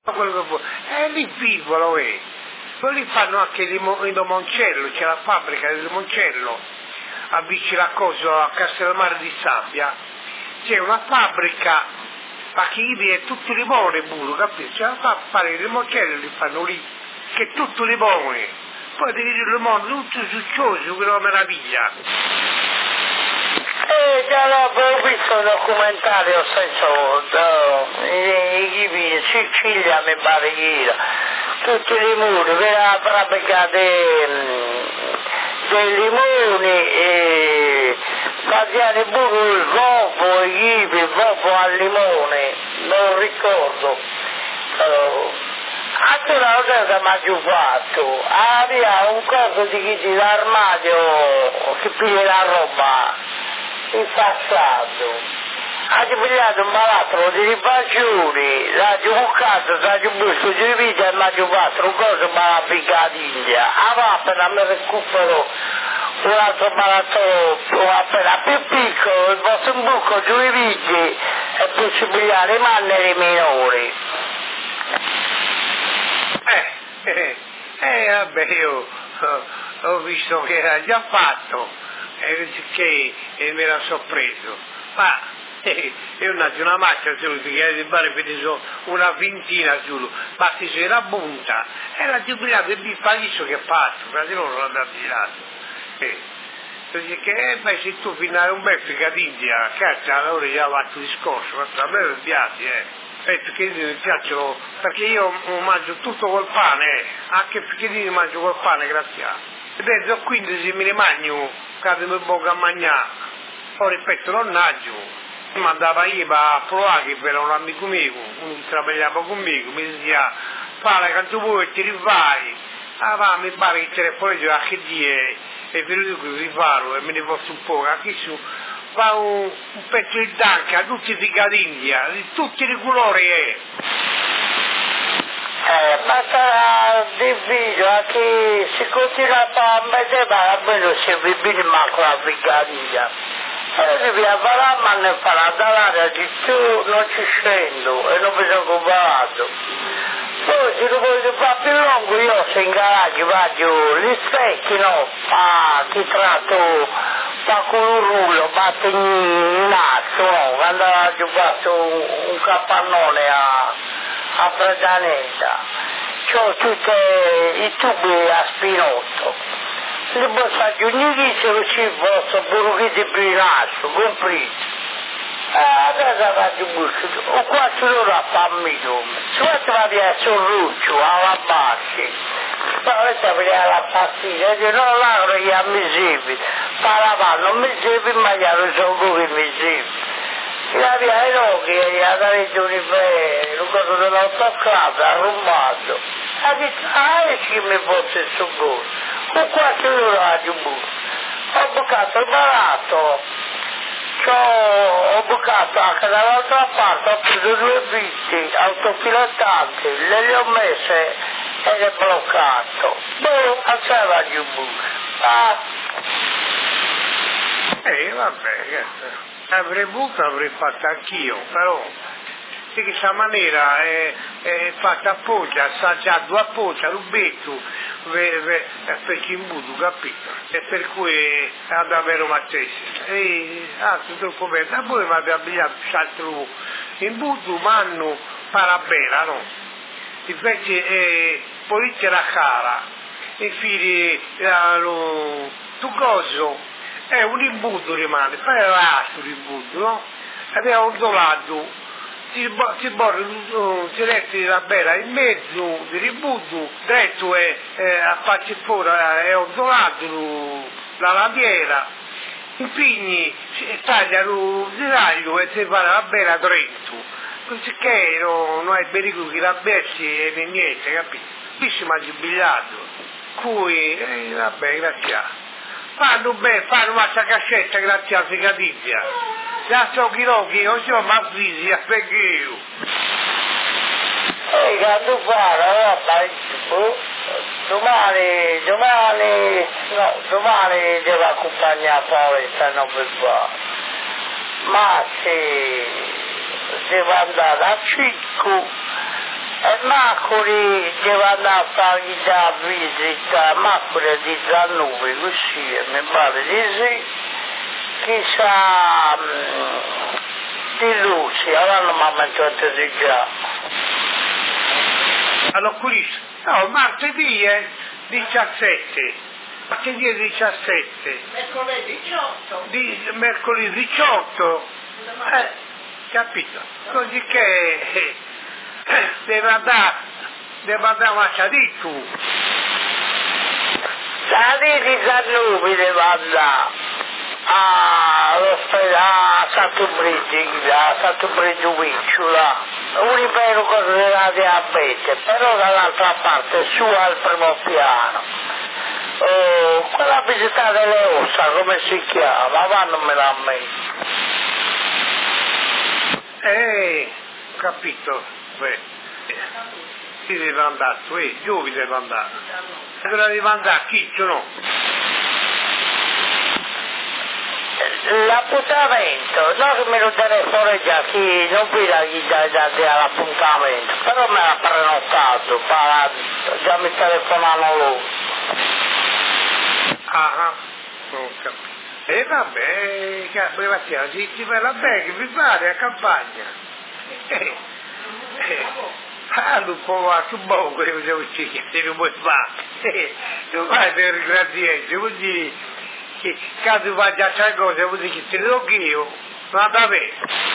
quello che vuoi, lì vivono, poi lì fanno anche il limoncello, c'è la fabbrica del limoncello, vicino a Castellammare di Sabbia, c'è una fabbrica, ma che gli viene tutto limone pure, capito? Cioè fa fare il limoncello, li fanno lì, che è tutto limone, poi devi dire il limone, tutto succioso, che è una meraviglia. Già l'avevo visto un documentario stesso, in Sicilia mi pare che era, tutti i limoni, vera fabbrica dei limoni e facevano pure il vopo, il vopo al limone, non ricordo. Anche una volta che mi ha giù fatto, aveva un coso di chi dall'armadio che piglia la roba. Impassato, ha pigliato un malato di ripassioni, l'ha bucato, l'ha busto di vita e mi ha fatto un coso ma piccadiglia. Appena mi recupero un altro malato appena più piccolo, il vostro buco di viti è possibile le manne minori. Vabbè, io ho visto che era già fatto. Che mi era sorpreso, ma io nato una macchina solo che pare una ventina solo, ma se c'era bunta, era giubilato e mi pagliso che fatto, perché loro non l'hanno girato. Perché se tu finale un bel ficatindia, cazzo, allora già ha fatto il discorso, a me mi piace, perché mi piacciono, perché io mangio tutto col pane, anche il ficchetini mangio col pane, grazie. E penso quindi se mi ne mangio, cade mi bocca a mangiare, poi ripeto non naggio, mi andava io a provare per un amico mio, uno che lavorava conmigo, mi diceva, fare quanto vuoi e ti rifai, mi pare che il telefono diceva che die, e venuto qui rifarlo e me ne posso un po', anche su, fa un pezzo di danca, tutti di Carindia, di tutti i colori Ma sarà difficile, anche se continua a mettere almeno se vi viene manco la brigadia. Se vi farà, ma ne farà dall'aria di tu, non ci scendo e non mi sono comparato. Poi se lo voglio fare più lungo, io se in garage vado gli specchi, no? Ti tratto, fa con un rullo, batto in atto, no? Quando ho fatto un capannone a Pratanetta, c'ho tutti i tubi a spinotto, li posso unire se lo ci posso pure di brinasso, comprito. Adesso faccio un busto, ho 4 ore a farmi come, se vuoi vado a Sorruccio, alla Bassi, poi vedere la pastiglia, e non l'avrò gli ammissibili, paravano, mi serve ma gli hanno sono come mi serve. La via è che gli ha dato un impegno, un coso dell'autoclave, arrumbato. Ha detto, che mi fosse soccorso. Con 4 ore a giù. Ho bucato il barato, ho bucato anche dall'altra parte, ho preso 2 bici autopilotanti, le ho messe ed è bloccato. Alzava giù. Vabbè, avrei voluto, avrei fatto anch'io, però di questa maniera è fatta appoggio, assaggiato appoggio, rubetto, perché in budo, capito? E per cui è davvero mazzese. E dopo a voi vado a abbigliare l'altro in budo, manno parabela, no? Invece polizia la cara, e figli tu coso. Un imbuto rimane, fai l'altro imbuto, no? Aveva un dolato, si metti la bella in mezzo di imbuto, dentro a farci fuori è un dolato, la lamiera, impigni, taglia il ziraglio e si fa la bella dentro, così che non hai pericolo che la bestia e niente, capito? Qui si mangia il bigliato, cui, vabbè, grazie. Fanno una cascetta grazie a Ficatiglia. Da so chi non so ma fisi, perché io. Quando parla, domani devo accompagnare Paoletta, non per fare. Ma se devo andare a Cicco, E Macuri deve andare a fare la visita, Macuri di Zannuvi, così, mi pare di sì, chissà di Luci, allora mi ha mangiato di già. Allora, questo, no, martedì è 17, martedì è 17. Mercoledì 18. Mercoledì 18, capito? Così che deve andare a Macciadì tu. Sali di Zannubi deve andare a Santo Brigio Vicciola, un impero considerato diabete, però dall'altra parte su al primo piano. Quella visita delle ossa, come si chiama? Ma non me l'ha messo. Capito? Si deve andare, giù deve andare. Deve andare, Chiccio no. L'appuntamento, no che me lo telefono già, chi non vede chi dà l'appuntamento, però me l'ha prenotato, già mi telefonano loro. Non capito. E vabbè, Mattia, ti fai la bag, mi pare a campagna. Un po' a buono quello che uccidi, se non vuoi fare. Tu fai per ringraziare, vuol dire che quando vai a fare cose, vuol dire che te lo do io, ma da me.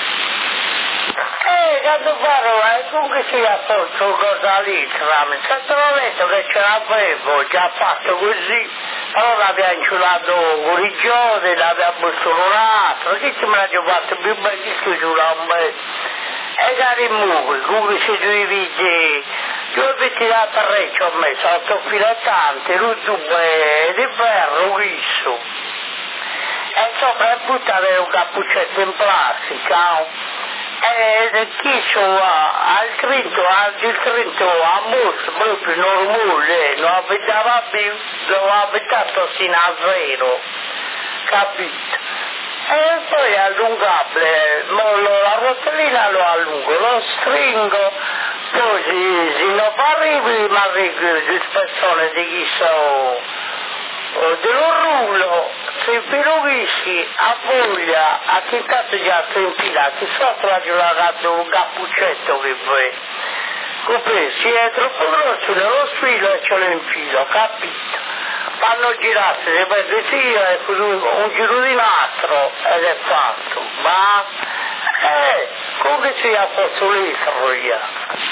Quando farò, comunque sia forza cosa lì, certamente che ce l'avevo già fatto così, allora abbiamo inculato Gurigione, l'abbiamo solurato, che ci me l'abbiamo fatto più bello che ci e cari muri, come si divide, io ho tirato a re, ci ho messo 8 filettante, lui due di ferro, visto, e sopra è buttato un cappuccetto in plastica, e chi ha scritto a Mus proprio normale, non abitava più, l'ho abitato sino a zero, capito? E poi allungabile, la rotellina lo allungo, lo stringo, poi se non arrivi, ma di spessore di chi dello rullo, se filovisci a foglia, a che cazzo già si infilati, sotto ha giocato un cappuccetto che poi, se è troppo grosso nello sfilo e ce lo infilo, capito? Fanno girare, se vede sì, un giro di nastro ed è fatto, ma come sia posso lì,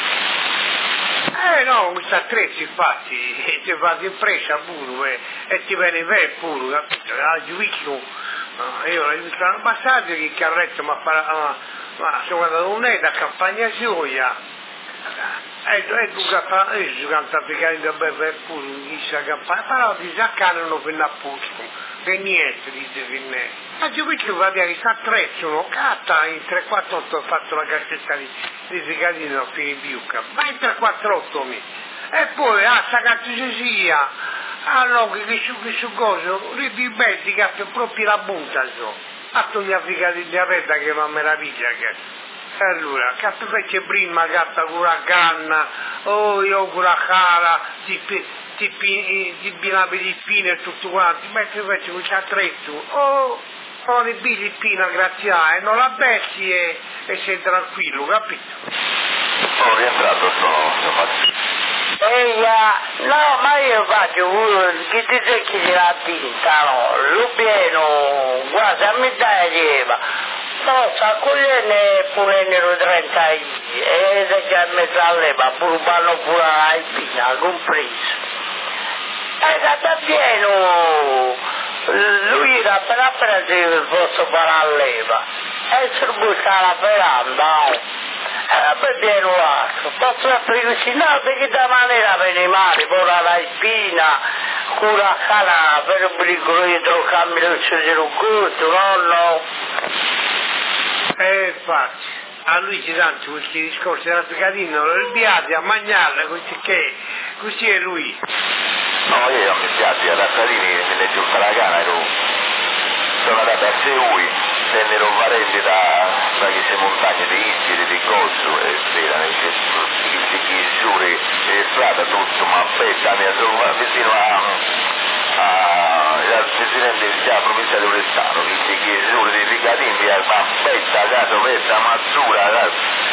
no, questo attrezzo infatti, ti fate impresa pure, e ti viene bene pure, capito? A giudizio, io ho visto l'ambasciato che il carretto mi ha fatto, ma sono andato un da campagna gioia, e tu giocando a piccare da bere pure in questa campagna, però ti saccanano per l'apposto, per niente, dice che ne è. A giudizio va bene, questo attrezzo, no? Catta in 348 ho fatto la cassetta di Sicadino a fine biucca, vai in 348 mi, e poi sta cazzosia, no, che su cosa, di belli che proprio la butta, a togliere la figa di diabete che è una meraviglia che. E allora, cazzo fece prima, gatta con la canna, io con la cara, ti binavi di spine e tutto quanto, mentre invece con l'attrezzo, sono di Filippina, grazie a, e non la becchi e sei tranquillo, capito? Sono rientrato, sono fatto. No, ma io faccio, chi ti sei chi la tinta, no, lo pieno, guarda, a metà leva, no, sa cogliene pure nero 30 e già in mezzo a leva, pure vanno pure la spina, compreso. E da pieno, lui era appena preso posso fare a leva, e si butta la veranda, poi viene un altro, posso sapere così, no, perché da maniera viene male, poi la spina, con la cara, per un bricolo dietro cambio il suo gusto, no? Infatti, a Luigi tanto questi discorsi della Picadino, lo inviate a mangiarla, così è lui. No, io non mi piace, a Razzalini mi legge tutta la gara, sono andato a Seui, tennero parenti da queste montagne di Istri, di Cosso, e chi giuri strada tutto, ma aspetta, mi sono vicino al presidente della provincia di Oristano, che giuri di Ricadini, ma aspetta, caso, questa mazzura,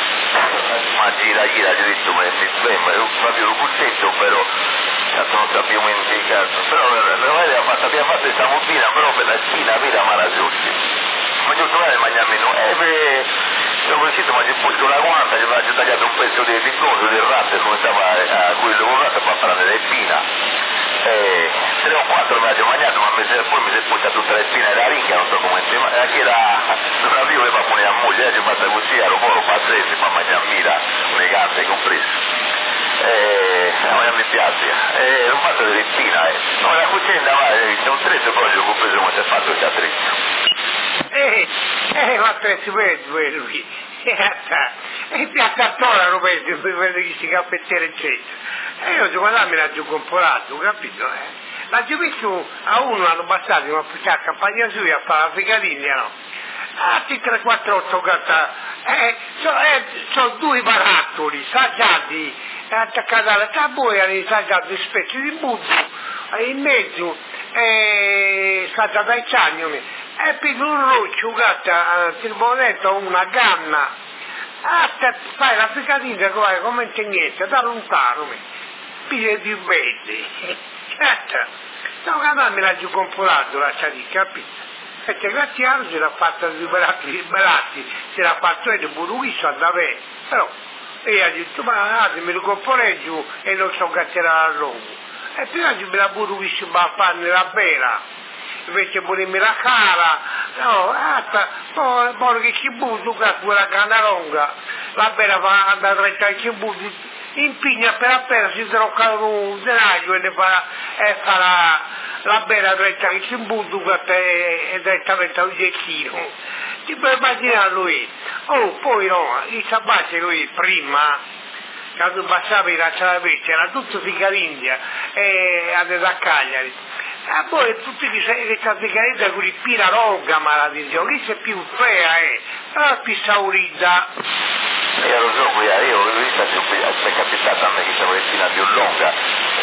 ma gira, ci ho detto, ma proprio un cuccetto, però non sappiamo indicato, però abbiamo fatto questa mobbina però per la Cina, vera Marasocci. Ma io trovare mangiare meno, sono riuscito, ma ci ho posto la guanta, ci ho tagliato un pezzo di coso, del ratto, come stava a quello con il ratto per parlare delle spina. 3 o 4 me l'ho mangiato, ma poi mi si è posta tutta le spine della ringhia, non so come si chiama, che era, non avevo le papone a moglie, ci ho fatto così, ero poi pazzesco, ma mangiare mira, le gambe comprese. Non mi piace, non faccio delle spine, no, la cucina va, c'è un tretto, poi ho compreso come si è fatto il teatretto. Ma pensi per lui, e piazza a tola lo pensi per questi caffettieri eccetera, e io dico, ma me l'ha giù comprato, capito? L'ha giù visto a uno, hanno bastato a fare la campagna sua a fare la fricatiglia, no? A 348 gatta, sono 2 barattoli saggiati, attaccati alla tabuia, saggiati specie di buzzo, in mezzo, saggiati ai ciagnoli. E per un roccio, gatta, il bonetto, una ganna, fai la fricatina come in niente, da lontano, piglia di belli, no, che me l'ha giù comprato, lascia di capire, perché grazie a Dio l'ha fatto liberati, se l'ha fatto di buruisso andava bene, però, e ha detto, ma me lo comprerei giù e non so catturare a lungo, e prima me la buruisso ma farne la bella, invece volemi la cara, no, poi che ci butto quella canna lunga, la bella va a andare a ci butto, impigna per si trocca un denario e fa la bella dritta che ci butto e direttamente a un gecchino. Ti puoi immaginare lui, poi no, i sabati lui prima, quando passava in Raccia era tutto ficarindia e andava a Cagliari. E poi tutti questa ficarindia con il pira longa maledizione, che è più fea, più saurita. Io lo so, io ho visto che è capitato a me che c'era una più lunga.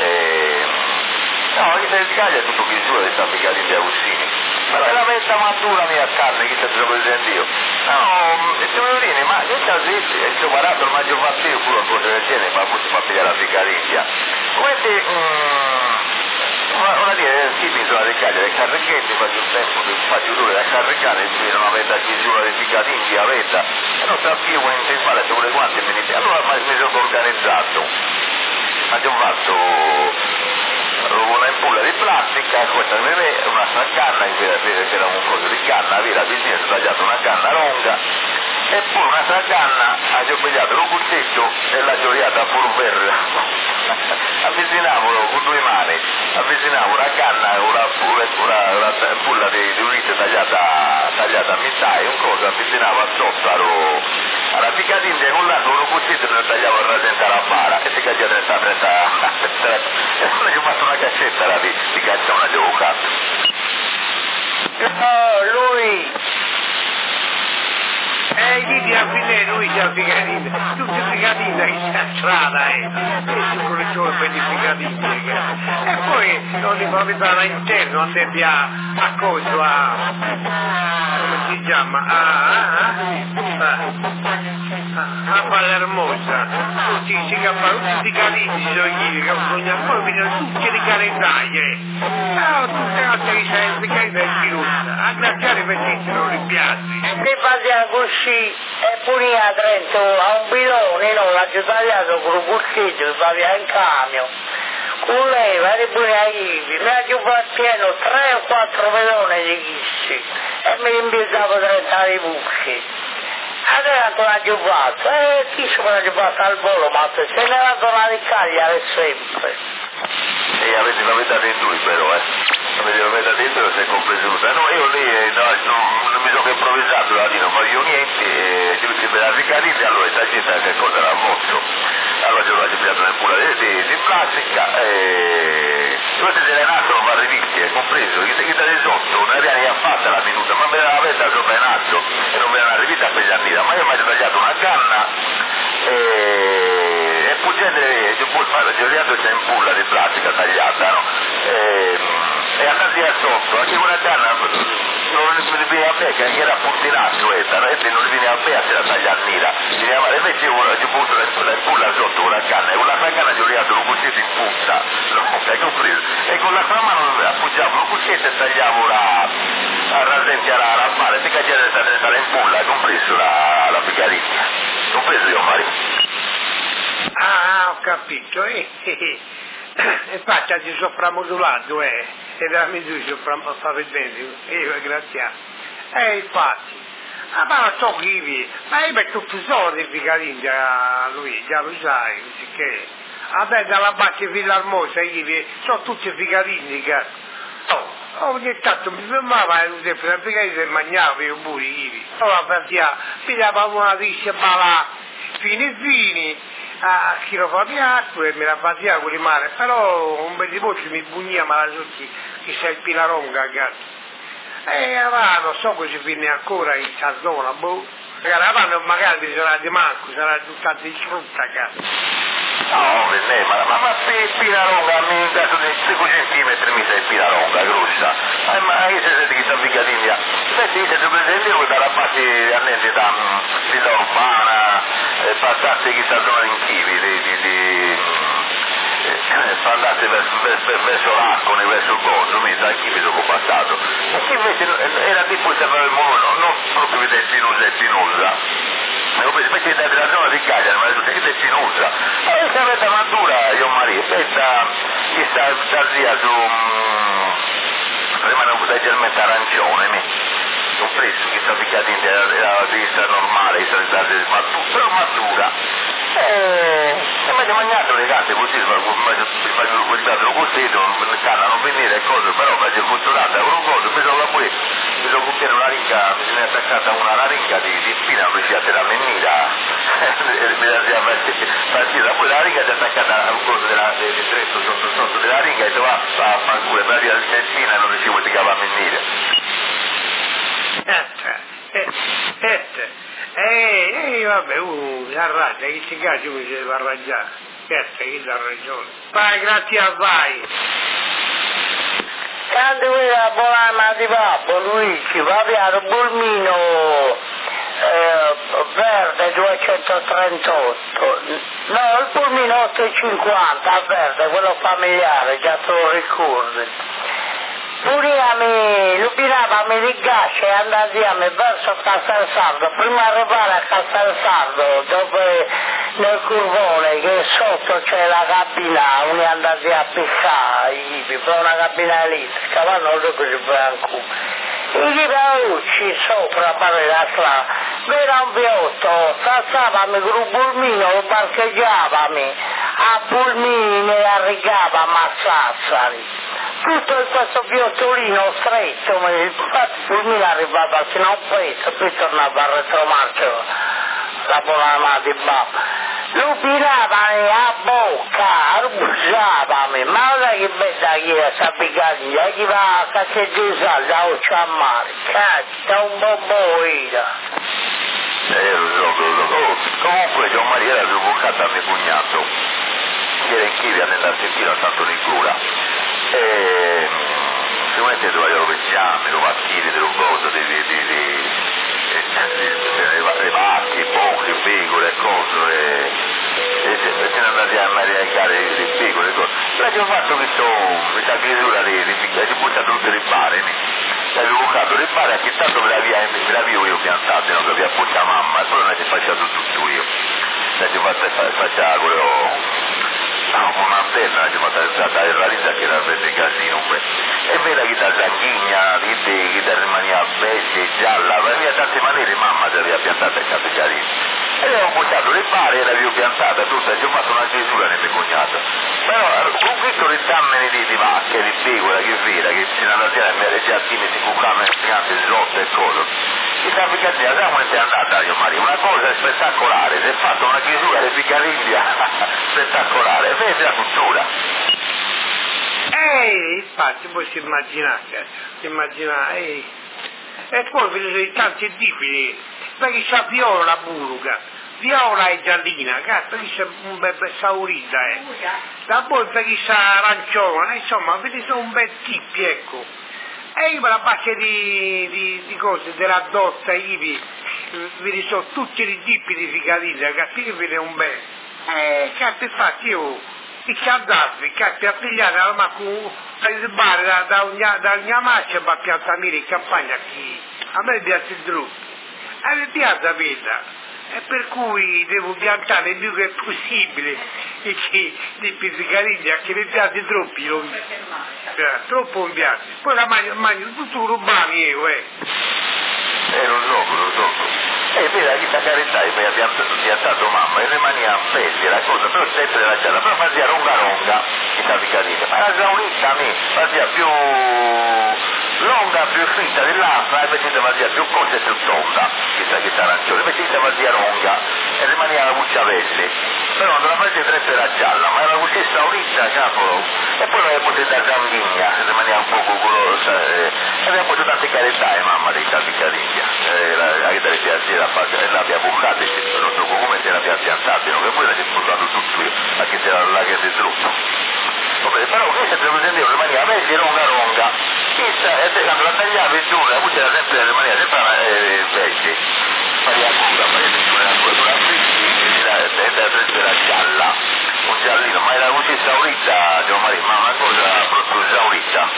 No, che il Cagliari è tutto chiusura di questa ficarindia a Ussini. Ma è la messa matura mia carne, che te lo presento io. No, e ti voglio dire, ma che sta zitti? E ci ho guardato il maggior partito pure cose del genere, ma poi si fa pigliare la ficarindia. Come una dire, sì, bisogna ricariare le carreghetti, faccio un tempo che faccio due da carregare, e non avete a chiusura di ficarindia, avete, e non sapevo in che fare, se vuole quanti minuti. Allora mi sono organizzato, ma ho fatto una ampolla di plastica, questa per me è una canna, che era un coso di canna, vera, vicino ho tagliato una canna lunga, e poi un'altra canna, ho pigliato un cuccetto e l'ho gioiata a polverra. Avvicinavo con 2 mani, avvicinavo una canna, una pulla di ulisse tagliata a metà e un coso, avvicinavo sotto alla ficatindia con l'altro con un cuccetto e lo tagliavo a rasentare la bara e si caggiava nella presa e poi ho fatto una caccetta di cazzona giocata. Lui Vedi a fine lui c'è la ficatina, tutte ficatina che c'è a strada, e su le sue per le ficatine, e poi non li fa vedere all'interno, andavi a coso, come si chiama, a Palermosa, tutti si cappano, tutti i carini, poi vedono tutte le calendaglie, tutte le altre che c'è le calendaglie di Firussa, a graziare per te non li piace. che faceva così e pure a Trento a un bidone, no, l'ha tagliato con un cucchetto che va via in camion. Con lei, va pure a Ivi, mi ha fatto pieno 3 o 4 pedone di chissi e mi rimpiazzavo 30 di bucchi. Adesso l'ha fatto, chi se me l'ha fatto al volo, ma se ne va a tornare in Cagliari sempre. E avete la verità dentro però, avete la verità dentro si è compreso. No, io lì non mi sono improvvisato, non voglio niente, giusto per la ficarindia, allora sta gente che cosa era morto. Allora io l'ho pigliato nel un'ampolla di plastica questo delle nastro va riviste, compreso, che da sotto non aveva fatta la minuta, ma me l'aveva aperta sopra in alto e non me l'aveva rivista per gli anni, ma io mi ho tagliato una canna e poi girato c'è in pulla di plastica tagliata, no? E andati a sotto, anche quella canna non li veniva a me, che era puntinazzo questa, e non li veniva a me a se la tagliare nera, invece io ho posto la pulla sotto con la canna, e con la canna ci ho legato un cucchietto in punta, hai compreso? E con la mano appoggiavo un cucchietto e tagliavo a rasente la male, perché c'era stata in pulla, hai compreso la picaricchia, compreso io Mario? Ah, ho capito, infatti oggi soprammodulato, e veramente io sopravvivente, grazie. Infatti, ma non so chi, ma io metto più soldi in Ficarindia, lui, già lo sai, che vabbè dalla Bacche Villarmosa, sono tutti ficarini, ogni tanto mi fermava e sempre Ficarindia e mangiavo io pure, allora pigliava una liscia balà, fini, a chi lo fa piatto e me la faceva con le mani, però un bel di voce mi bugnia ma la tutti che sei il Pilaronga, cazzo. Non so che si finì ancora in questa zona, magari sarà di manco, sarà tutta distrutta, cazzo. No, per me, ma Pilaronga, mi ha dato 5 centimetri mi sei Pilaronga, grossa. Ma io se senti che sta Ficarindia, senti, se tu prendi dalla parte annente da Villa Urbana, passate chissà zona in Chivi, andate verso l'Accone, verso il Boso, da chi mi sono passato. E che invece era tipo non proprio vedere Spinosa, invece della zona di Cagliari, ma tutte che Spinosa. E se avete matura, io Maria, questa sta zia su rimane leggermente arancione, un prezzo che sta piccato in la vista normale, però matura. E mi ha mangiato le gatte così, guardato così, non cannano venire e cose, però mi ha culturata con un coso, mi sono cucchiato una ringa, mi sono attaccata una laringa di spina, non riuscì a tirarmi in mira, partita, poi la ringa si è attaccata a un coso del tretto sotto della ringa e va a fanculo, per la via di spina e non riuscivo a tirarmi in mira. Vabbè, si arraggia, che ci cazzo mi si deve arrangiare? Certo, che dà ragione. Vai, grazie a vai. Quando era buona di Babbo Luigi, va via il Bulmino verde 238, no, il Bulmino 850 verde, quello familiare, già te lo ricordi. Pure l'ubinavamo di gas e andavamo verso Casalsardo, prima di arrivare a Casalsardo, dove nel curvone che sotto c'è la cabina, uno andava a piccare, poi una cabina elettrica, ma non lo si branco. E gli paucci sopra per la strada, era un viotto, passavamo con un bulmino, lo parcheggiavamo, a bulmini e arrivavamo a Sassari. Tutto questo viottolino stretto, infatti il fulmine arrivava fino a un pezzo, poi tornava a retromarcio la buona di Babbo. Lo piravano a bocca, arbusavano, ma ora che bella che è sta picaglia, che va a caccheggiare da occhio a mare, cacchia, un bomboino. Comunque Gian Maria era provocato a mio cognato, che era in Chivi nell'Argentina, a Santo Nicola. Sicuramente trovato pensiamo, lo mattini dello coso, le vacche, poche, pecore e cose, e se ne andate a mangiare le pecore e cose. Però ho fatto questa misura di buttare tutte le bare, l'avevo bucato le bare, anche tanto me la vivo io piantate, non capivo apposta mamma, e poi non è che facciato tutto io, l'avevo facciato quello. Con una bella che mi ha stata realizzata che era per il casino e vera che da sanguigna, che da rimania verde, gialla, aveva tante maniere mamma si aveva piantata in capitolino e avevo portato le bare e l'avevo piantata tutta e ci ho fatto una cesura nel mio cognato, però con questo ristammene di vacche, di pecora, che vera, che fino alla sera mi era già timidi si cuccavano in piante di lotte e cose. E la Ficarindia, sai come è andata io Mario? Una cosa spettacolare, si è fatta una chiusura di Ficarindia spettacolare, è la cultura. Infatti, poi si immaginate, e poi vi sono tanti tipi, perché c'è viola buruca, viola e giallina, perché c'è un bel saurita, da poi perché c'è arancione, insomma, vedi sono un bel tipi, ecco. E io la base di cose, della dotta, vedi sono tutti i tipi di ficadilla, che vede un bel. Infatti io, i cialdazzi, a pigliare la macchina, a bar da una marcia, ma pianta in campagna qui, a me piace il gruppo, a me piace vita. E per cui devo piantare il più che possibile di pizzicariglia, che mi piace troppo, troppo mi piace. Poi la mangio tutto urbani io, lo so. Vedi, questa carità, poi abbiamo piantato mamma, e rimaniamo belli, la cosa, però sempre la gialla, però faceva ronga, questa picadina, ma la giaunita a me faceva più longa, più fritta dell'altra, e invece faceva più corta e più tonda, questa arancione, invece faceva ronga, e rimaneva la bucciavelli, però non la faceva sempre la gialla, ma era la buccia unita, capo, e poi la potete da gambigna, rimaneva un po' cuculosa, e abbiamo avuto tante carità, mamma, di questa picadina, la chitarra piaceva, l'abbia bucata, non so come se l'abbia piantata, non che poi l'ha spostato tutto io, anche se la che è distrutto. Però questa se lo sentivo rimaneva vecchia ronga, questa e quando la tagliavi giù, la buccia era sempre rimaneva sempre vecchia, faceva la era gialla, un giallino, ma era così esaurita, ma una cosa proprio esaurita.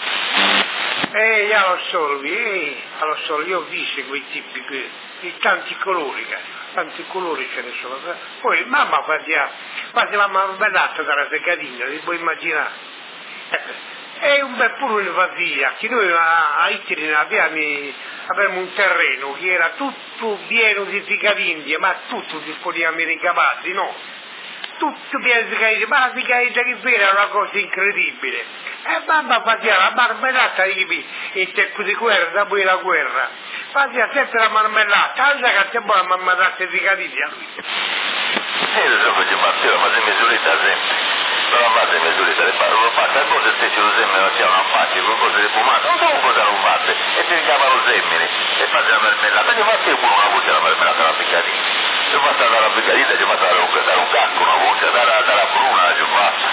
Io lo so, io ho visto quei tipi di tanti colori ce ne sono. Poi mamma faceva marmellata dalla seccatina, ti puoi immaginare. E un bel puro di fazia, che noi a Itteri avevamo un terreno che era tutto pieno di ficadindia, ma tutto disponibile ai cavalli, no? Tutto pieno di ficadindia, ma la ficadindia che era una cosa incredibile. E mamma faceva la marmellata in tempo di guerra, dopo la guerra. Faceva sempre la marmellata, alza che c'è buona marmellata di ficadindia. Lo so che ci batteva, ma se misurita sempre. Non la fate misurita, lo fate, a cose se ci lo semmine non c'è una faccia, qualcosa di fumato, non so cosa lo fate, e si richiama lo semmine, e fate la marmellata, che fate pure una voce la marmellata dalla piccatina, ci fate dalla piccatina, ci fate dalla cacco una voce, dalla pruna, ci fate.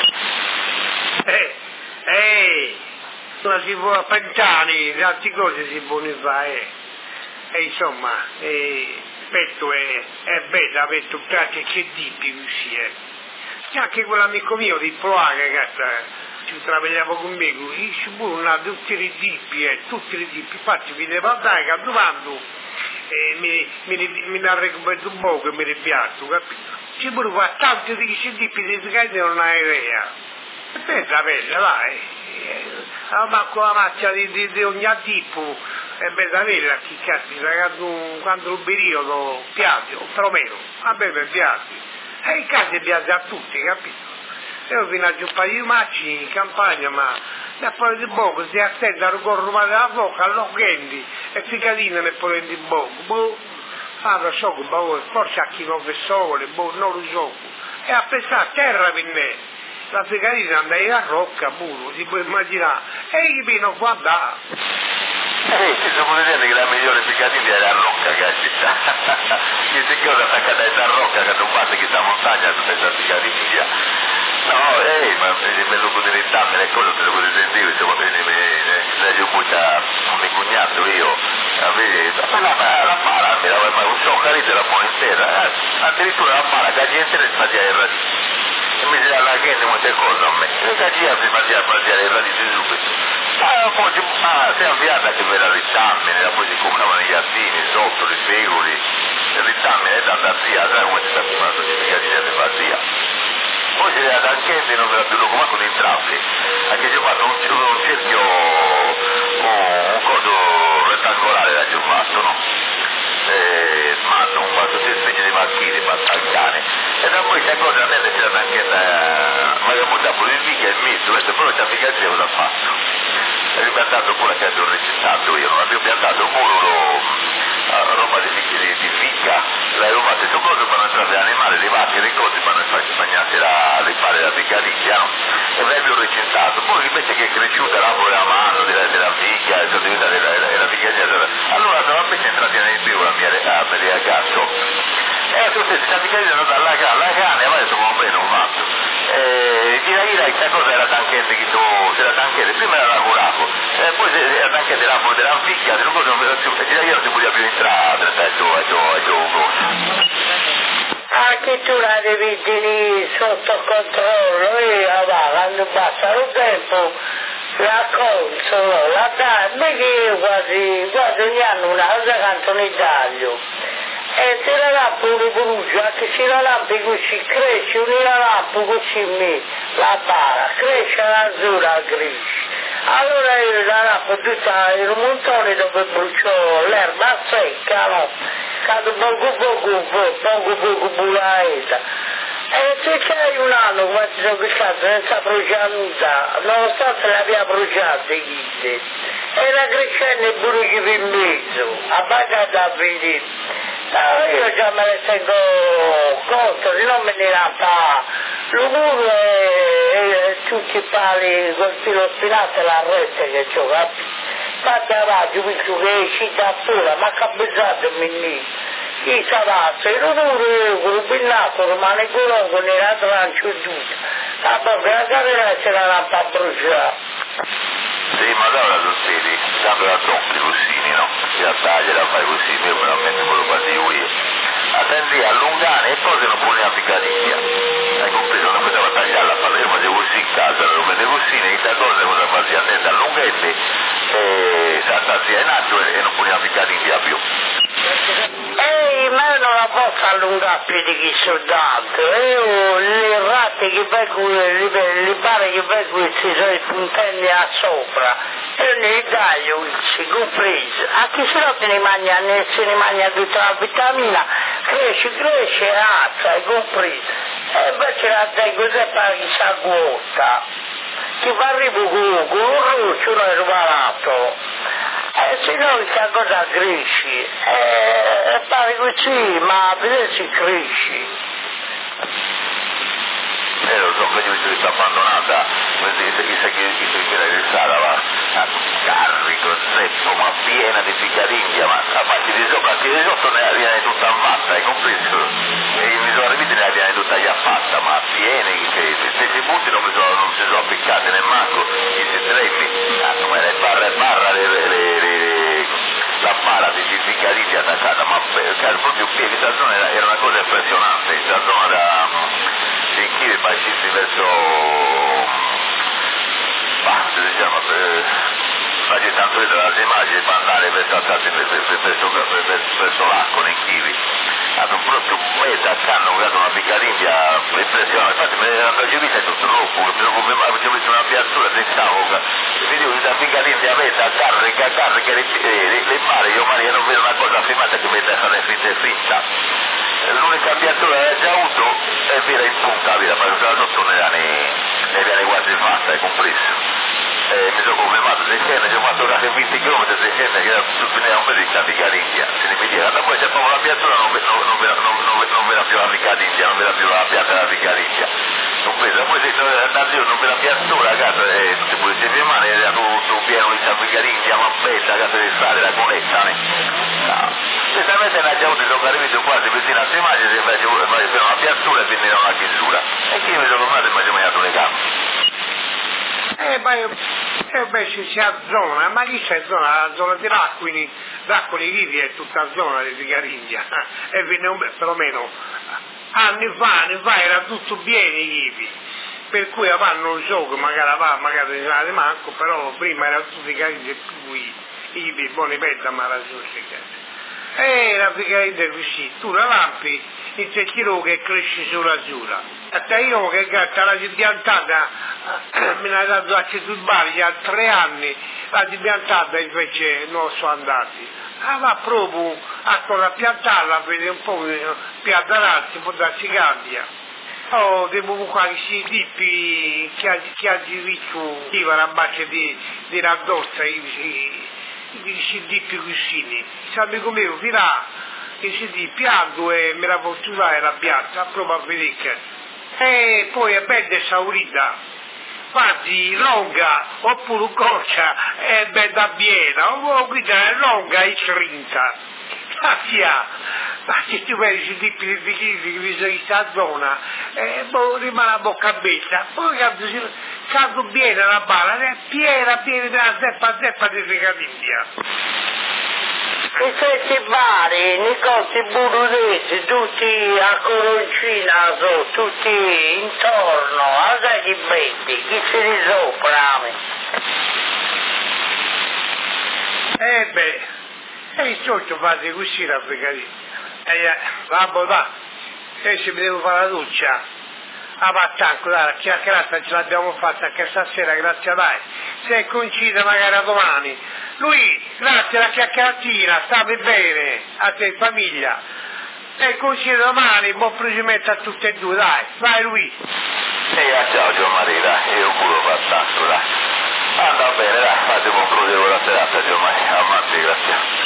Non si può pensare, tante cose si possono fare, e insomma, questo è bello, avete un tratto che tipi così, anche quell'amico mio di Praga, che ci travagliava con me, ci furono tutti i tipi, infatti mi devo andare che domando, mi ha recuperato un po' che mi ripiatto, capito? Ci furono tanti di questi tipi di sicurezza non hai idea. Bella, vai. Ma con la macchia di ogni tipo, è bella, chi capita, quando il periodo piace, perlomeno, a me mi piace. E in casa piace a tutti, capito? Io fino a un paio di macci in campagna, ma poi di poco si attende a correre la bocca, all'occhendi, e ficadina ne prende in bocca. Lo so che forse a chi non sole, non lo so. E a pensare a terra per me. La ficadina andava a rocca, pure, si può immaginare. E io mi non può andare. Si può dire che la migliore piccatina era a Rocca, che è città. Che si chiude attaccata a Rocca, che non parte questa montagna, tutta questa piccatina. No, ma me lo potete intendere, le cose te lo potete sentire, se potete vedere, io un mio cognato, io, la pala, un soccarito la buona intera, addirittura la pala, che la gente ne faceva il radice. E mi diceva la gente molte cose a me, e la gente faceva il radice subito. Ma si è avviata che per la ritamine, poi si comprano gli asini, sotto, i segoli, il ritamine è tanta zia, sai come si sta fumando di piccatina di vazia. Poi si è data anche se non me la più come con i traffi, anche se ho fatto un cerchio, un coso rettangolare da che ho fatto, no? Ho fatto queste specie di macchine, battagliane, e da poi questa cosa a me è stata anche ma io ho portato il mica il misto, però questa piccatina cosa ha fatto? Ho piantato pure che ho recitato io, non avevo piantato pure roba di fica, l'avevo fatto, sono cose per non entrare animali, le vacche, le cose per non farci bagnare le fare Figadiglia, no? E proprio recintato. Poi invece che è cresciuta la mano della figlia, la figlia, allora normalmente è entrata nel più la mia ragazzo. E tu sei stati credendo dalla cane, ma adesso come bene un fatto. Direi questa cosa era tanche che tu, era tanche, prima era lavorato, poi era tanche della figlia, non posso direi non si poteva più entrare, anche tu la devi tenere sotto controllo, io quando passa il tempo la consolo, la dà, che quasi ogni anno una cosa canto in Italia. E se la lampo lo brucia, anche se la lampo così cresce, una lampo così la bara, cresce l'azzurra cresce. Allora io la lampo tutta il montone dove bruciò l'erba secca, no? Cado poco bulaeta. E se c'hai un anno come ti sono pescato senza bruciata, nonostante l'abbia bruciata, era crescendo e bruci per mezzo, abbagata a vedere. Io già me ne tengo conto, se non me ne rampa l'umuro e tutti i pali con lo spinato e la rete che gioca. Fate avanti, visto che è uscita pure, ma cabezzate menino. Chi savazza, e l'umuro con il pinnato rimane colongo nella trancia e tutto. Ma proprio la camera se la rampa bruciata. Sì, ma allora tu vedi, quando la tocchi così, no? Si la taglia, la fai così, io me la metto quello quasi io. Attendi a allungare e poi se non pone a Figadiglia. Hai compreso? Non poteva tagliarla, io facevo così in casa, lo mettevo così, nei cose cosa fazia attenta a lunghette, saltazia in alto e non poneva Figadiglia più. Ma io non la posso allungare più di chi soldato, io le ratte che vengono, le pare che vengono si sono i puntelli a sopra, io ne taglio, si compreso, anche se no se ne mangia tutta la vitamina, cresce, alza, hai compreso, e invece la tengo sempre che si agguota, che fa arrivo con un ruccio non è rubarato. Se no questa cosa cresce, pare così, ma vedete si cresce. Lo so, vedi che sta abbandonata, chissà che la risala va a carico, zeppo, ma piena di Figadiglia, ma a parte di sopra, che di sotto ne viene tutta ammatta, hai compreso? E mi sono arrivati ne viene tutta affatta, ma piene, che se si butti non si sono appiccate nemmeno, che si tremmi, come le barra, la bara di Figadiglia attaccata, ma proprio qui, questa zona era una cosa impressionante, questa zona di Chivi fascisti verso Basta, diciamo, faccio tanto vedere le immagini per andare verso l'acqua in Chivi. Hanno proprio accanto una Figadiglia impressionante, infatti me ne hanno vista tutto troppo, mi sono confermato, ci ho messo una piazzatura senza vedevo da Figadiglia avete carica le mare, io Maria non vedo una cosa filmata che vede fare finta. L'unica piazzatura che già avuto è vera in punta, ma quella sotto ne viene quasi fatta, hai compreso? Mi sono confermato, se scende, ci ho fatto quasi 20 km, se scende, che era tutto un po' di Figadiglia, se ne vediva, da poi c'è proprio la piazzatura, non vera più la Figadiglia, non vera più la piazza della Figadiglia. Non vedo, poi se non vera piazzatura a casa, tutti i polizia di mano, era tutto pieno di Figadiglia, ma bella, a casa di stare, la conetta, Certamente la gente sono arrivati quasi vicino a immagini, se facevano una piazzatura e venivano una chiusura. E chi mi sono fermato e mi sono mangiato le gambe. Si azzona, ma chi c'è zona? La zona di Racquini vivi è tutta zona di Figadiglia, e perlomeno anni fa era tutto bene i vivi, per cui non lo so, magari ne sa di manco, però prima era tutto Figadiglia più i vivi, buoni pezzi, ma la sua la Figadiglia così, tu la lampi in 3 kg che cresce sull'azzurra. A io che gatta la piantata me ne ha dato a Cetubari già 3 anni, la piantata invece non sono andati. Ma provo a piantarla, vede un po' piantarsi, può darsi cambia. Devo bucare questi tipi che ha visto la base di raddozza, questi tipi così. Sappi come io, fino che si dice pianto e me la posso usare la piazza, proprio a vedere che E poi è bella esaurita, quasi longa oppure corsa è bella piena, o guidare longa e 30. Ma se tu vedi i tipi di bicchieri che bisogna in questa zona, rimane la bocca aperta, poi quando viene la balla, è piena da zeppa di regatiglia. I festivali, negozi burresi, tutti a Coroncina, tutti intorno, a dagli betti, chi si risopra? E sotto fate così la fregatina. Babbo da, se mi devo fare la doccia, a Pattanco, dai, la chiacchierata ce l'abbiamo fatta anche stasera, grazie a Dio. Se coincide magari a domani. Lui, grazie alla chiacchieratina, state bene, a te famiglia. E coincide domani, buon proseguimento a tutte e due, dai, vai lui. Ciao Gianmaria, io pure Pattanco, dai. Anda bene, dai, fate buon proseguo la serata Gianmaria, ammazzi, grazie.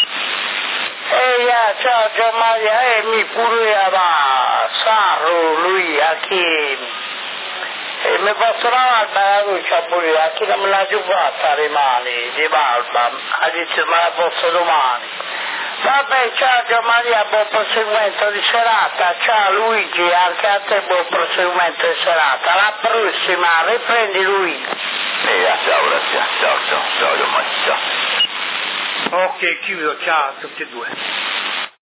Ciao Gianmaria, mi pure a Sarro, lui, a chi mi posso lavare la doccia pure, a chi non me l'ha giocata rimane, di barba, ha detto me la posso domani. Vabbè, ciao Gianmaria, buon proseguimento di serata, ciao Luigi, anche a te buon proseguimento di serata, alla prossima, riprendi Luigi. Ciao, grazie, ciao Gianmaria, ciao. Ok, chiudo, ciao a tutti e due.